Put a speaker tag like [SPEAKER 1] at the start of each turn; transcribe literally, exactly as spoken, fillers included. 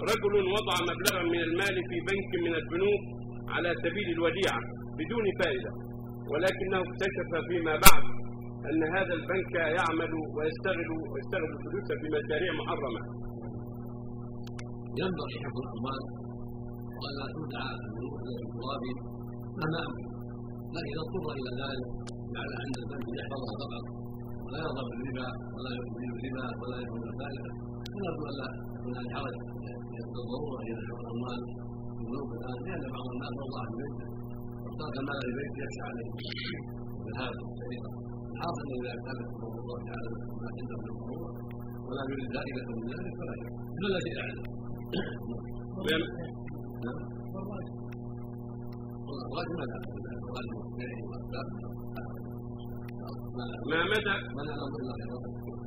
[SPEAKER 1] رجل وضع مبلغا من المال في بنك من البنوك على سبيل الوديعة بدون فائدة، ولكنه اكتشف فيما بعد أن هذا البنك يعمل ويستغل ويستغل الفلوس في مشاريع محرمة.
[SPEAKER 2] ينبغي حفظ الأموال وألا تودع البنوك إلى التراب مهما أمكن، لكن إذا اضطر إلى ذلك جعل عند البنك يحفظها فقط ولا يرضى بالربا ولا يقبل الربا ولا يقبل الفائدة، فنرجو ألا يكون هذا حرج الضرورة إلى حفظ الأموال في البنوك الآن، لأن بعض الناس وضع في بيته وترك المال في بيته يخشى عليه بالهذا الطريقة. الحاصل إذا كان حفظ الله تعالى ما عنده من الضرورة ولا يريد زائدة من ذلك فلا شيء ولا شيء عليه. الراجل ماذا؟ الراجل
[SPEAKER 1] ما مدى
[SPEAKER 2] ما نعلم إلا خيرا.